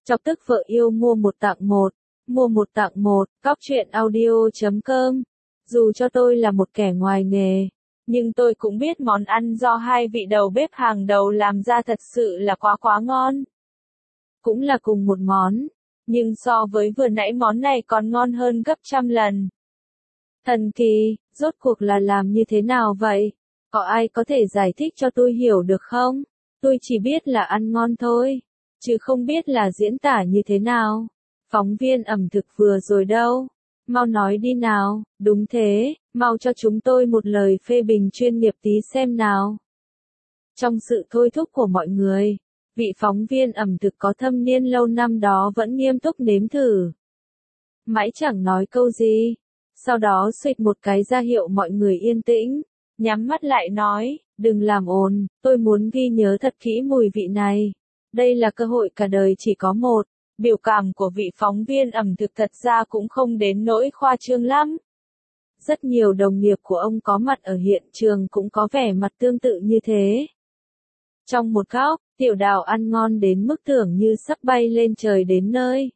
Chọc tức vợ yêu mua một tặng một. Mua một tặng một, cóc truyện audio.com. Dù cho tôi là một kẻ ngoài nghề, nhưng tôi cũng biết món ăn do hai vị đầu bếp hàng đầu làm ra thật sự là quá ngon. Cũng là cùng một món, nhưng so với vừa nãy món này còn ngon hơn gấp trăm lần. Thần kỳ, rốt cuộc là làm như thế nào vậy? Có ai có thể giải thích cho tôi hiểu được không? Tôi chỉ biết là ăn ngon thôi, chứ không biết là diễn tả như thế nào. Phóng viên ẩm thực vừa rồi đâu? Mau nói đi nào, đúng thế, mau cho chúng tôi một lời phê bình chuyên nghiệp tí xem nào. Trong sự thôi thúc của mọi người, vị phóng viên ẩm thực có thâm niên lâu năm đó vẫn nghiêm túc nếm thử. Mãi chẳng nói câu gì, sau đó xuỵt một cái ra hiệu mọi người yên tĩnh, nhắm mắt lại nói, đừng làm ồn, tôi muốn ghi nhớ thật kỹ mùi vị này. Đây là cơ hội cả đời chỉ có một. Biểu cảm của vị phóng viên ẩm thực thật ra cũng không đến nỗi khoa trương lắm. Rất nhiều đồng nghiệp của ông có mặt ở hiện trường cũng có vẻ mặt tương tự như thế. Trong một góc, Tiểu Đào ăn ngon đến mức tưởng như sắp bay lên trời đến nơi.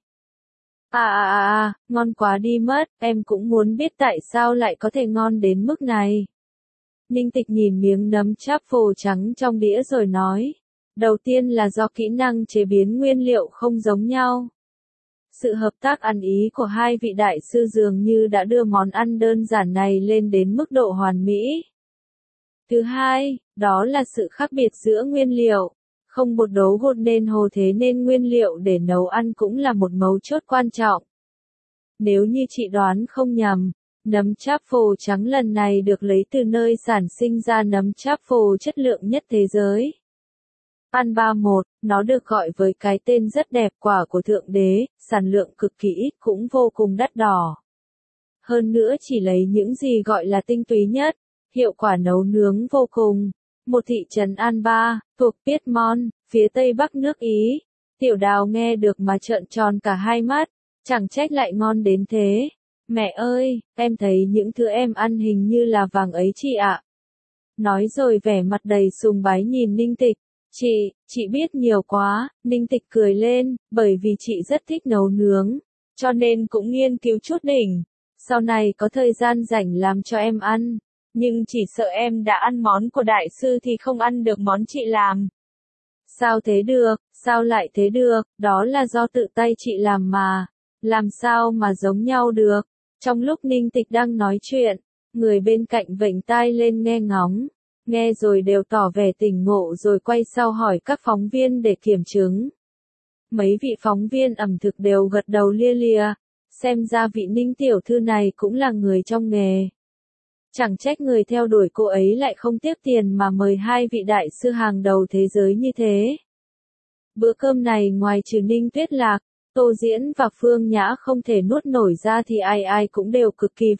Ngon quá đi mất, em cũng muốn biết tại sao lại có thể ngon đến mức này. Ninh Tịch nhìn miếng nấm cháp phô trắng trong đĩa rồi nói. Đầu tiên là do kỹ năng chế biến nguyên liệu không giống nhau. Sự hợp tác ăn ý của hai vị đại sư dường như đã đưa món ăn đơn giản này lên đến mức độ hoàn mỹ. Thứ hai, đó là sự khác biệt giữa nguyên liệu. Không bột đấu bột nên hồ thế nên nguyên liệu để nấu ăn cũng là một mấu chốt quan trọng. Nếu như chị đoán không nhầm, nấm cháp phô trắng lần này được lấy từ nơi sản sinh ra nấm cháp phô chất lượng nhất thế giới. Ăn 31, nó được gọi với cái tên rất đẹp quả của Thượng Đế, sản lượng cực kỳ ít cũng vô cùng đắt đỏ. Hơn nữa chỉ lấy những gì gọi là tinh túy nhất, hiệu quả nấu nướng vô cùng. Một thị trấn Alba, thuộc Piedmont, phía tây bắc nước Ý. Tiểu Đào nghe được mà trợn tròn cả hai mắt, chẳng trách lại ngon đến thế. Mẹ ơi, em thấy những thứ em ăn hình như là vàng ấy chị ạ. Nói rồi vẻ mặt đầy sùng bái nhìn Ninh Tịch. Chị biết nhiều quá, Ninh Tịch cười lên, bởi vì chị rất thích nấu nướng, cho nên cũng nghiên cứu chút đỉnh. Sau này có thời gian rảnh làm cho em ăn, nhưng chỉ sợ em đã ăn món của đại sư thì không ăn được món chị làm. Sao thế được, sao lại thế được, đó là do tự tay chị làm mà, làm sao mà giống nhau được. Trong lúc Ninh Tịch đang nói chuyện, người bên cạnh vểnh tai lên nghe ngóng. Nghe rồi đều tỏ vẻ tỉnh ngộ rồi quay sau hỏi các phóng viên để kiểm chứng. Mấy vị phóng viên ẩm thực đều gật đầu lia lịa, xem ra vị Ninh tiểu thư này cũng là người trong nghề. Chẳng trách người theo đuổi cô ấy lại không tiếc tiền mà mời hai vị đại sư hàng đầu thế giới như thế. Bữa cơm này ngoài trừ Ninh Tuyết Lạc, Tô Diễn và Phương Nhã không thể nuốt nổi ra thì ai cũng đều cực kỳ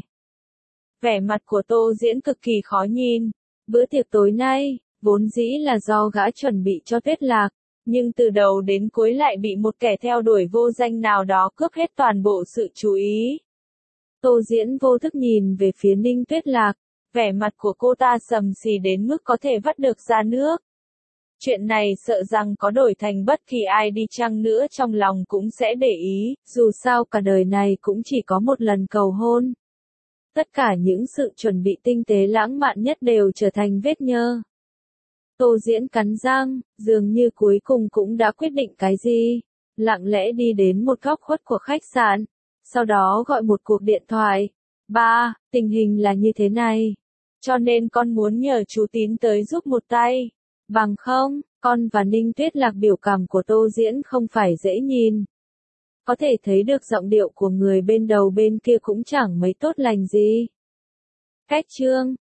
vẻ mặt của Tô Diễn cực kỳ khó nhìn. Bữa tiệc tối nay, vốn dĩ là do gã chuẩn bị cho Tuyết Lạc, nhưng từ đầu đến cuối lại bị một kẻ theo đuổi vô danh nào đó cướp hết toàn bộ sự chú ý. Tô Diễn vô thức nhìn về phía Ninh Tuyết Lạc, vẻ mặt của cô ta sầm xì đến mức có thể vắt được ra nước. Chuyện này sợ rằng có đổi thành bất kỳ ai đi chăng nữa trong lòng cũng sẽ để ý, dù sao cả đời này cũng chỉ có một lần cầu hôn. Tất cả những sự chuẩn bị tinh tế lãng mạn nhất đều trở thành vết nhơ. Tô Diễn cắn răng, dường như cuối cùng cũng đã quyết định cái gì. Lặng lẽ đi đến một góc khuất của khách sạn, sau đó gọi một cuộc điện thoại. Ba, tình hình là như thế này. Cho nên con muốn nhờ chú Tín tới giúp một tay. Bằng không, con và Ninh Tuyết Lạc biểu cảm của Tô Diễn không phải dễ nhìn. Có thể thấy được giọng điệu của người bên đầu bên kia cũng chẳng mấy tốt lành gì. Cách chương